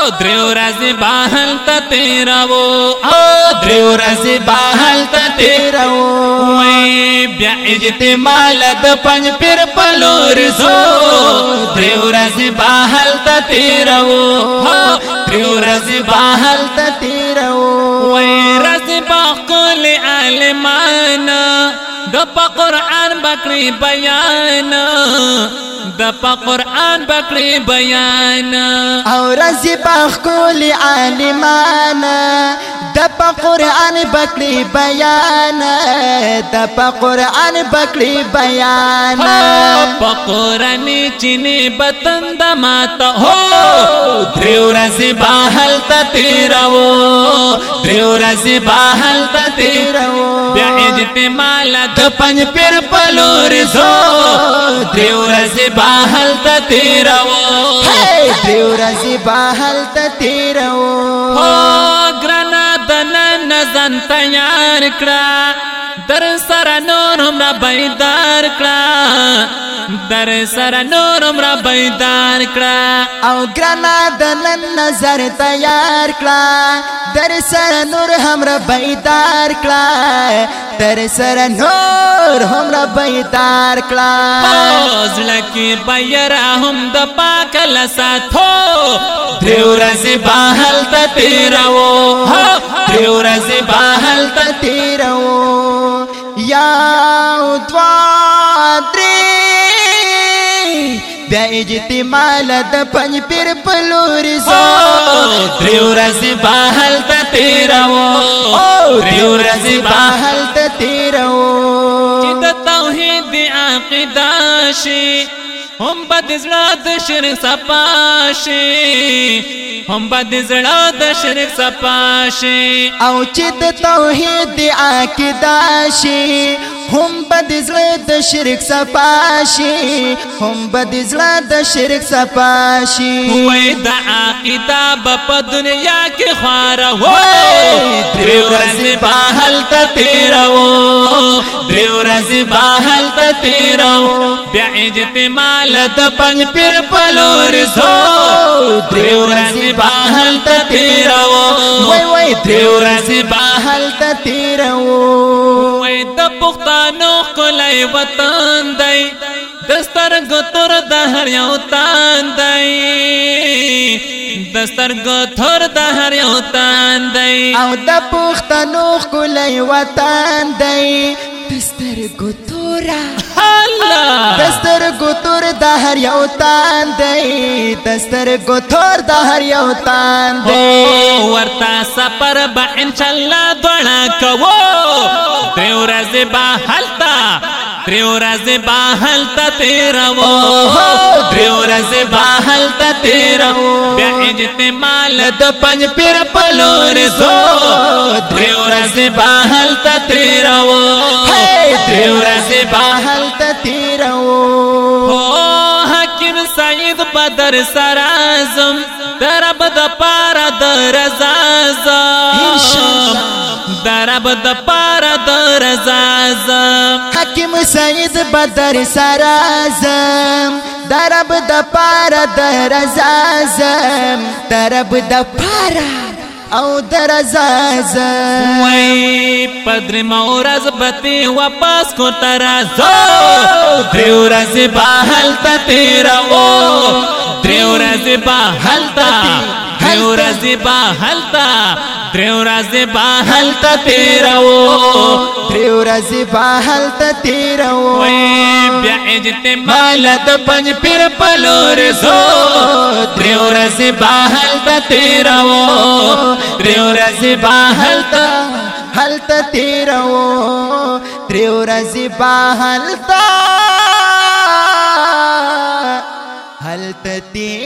دریو ورځې به هلته تېروو دریو ورځې به هلته تېروو وای بیا اجتماع د پنج پیر په لور ځو دریو ورځې به هلته تېروو دریو ورځې به هلته تېروو وای ورځې به ښکلې عالمانه د په قرآن بکړي بیان د په قرآن بکړي بیان او رزي بخکول عالمانا د په قرآن بکړي بیان د په قرآن بکړي بیان په قرآن چینه بتند ماته هو دریو ورځې به هلته تېروو دریو ورځې به هلته تېروو بیا اجتماع د پنج پیر په لور ځو دریو ورځې به هلته تېروو دریو ورځې به هلته تېروو ګرانه د نن ځان تیار کړه در سره نور هم را بیدار کړه در سره نور هم را بیدار کړه او ګرانه د نن نظر تیار کړه در سره نور هم را بیدار کړه در سره نور هم را بیدار کړه زړه کې بیره هم د پاک لساتو دریو ورځې به هلته تېروو دریو ورځې به هلته تېروو یو دوه درې بیا اجتماع د پنج پیر په لور ځو دریو ورځې به هلته تېروو دریو ورځې به هلته تېروو چې د توحید عقیده شي هم بد زړه د شرک صفا شي هم بد زړه د شرک صفا شي او چې د توحید عقیده شي هم بد زړه د شرک صفا شي هم بد زړه د شرک صفا شي وای د عقیده په دنیا کې خواره وای دریو ورځې به هلته تېروو دریو ورځې به هلته تېروو بیا اجتماع د پنج پیر په لور ځو دریو ورځې به هلته تېروو وای دریو ورځې به هلته تېروو وای د پښتنو ښکلی وطن دی د سترګو تور د هر یو تان دی د سترګو تور د هر یو تان دی او د پښتنو ښکلی وطن دی د سترګو توره د سترګو تور د هر یو تان دی د سترګو تور د هر یو تان دی ورته سفر به انشاءالله دواړه کوو دریو ورځې به هلته دریو ورځې به هلته تېروو دریو ورځې به هلته تېروو بیا اجتماع د پنج پیر په لور ځو دریو ورځې به هلته تېروو دریو ورځې به هلته تېروو حکیم سعید بدر سره ځم د رب د پاره د رضا ځم د رب د پاره د رضا ځم حکیم سعید بدر سره ځم د رب د پاره د رضا ځم د رب د پاره او درزا ځم وای پدر مورز بتی واپس کو ترازو دریو ورځې به هلته تېروو دریو ورځې به هلته دریو ورځې به هلته دریو ورځې به هلته تېروو دریو ورځې به هلته تېروو وای بیا اجتماع د پنج پیر په لور ځو دریو ورځې به هلته تېروو دریو ورځې به هلته تېروو دریو ورځې به هلته تېروو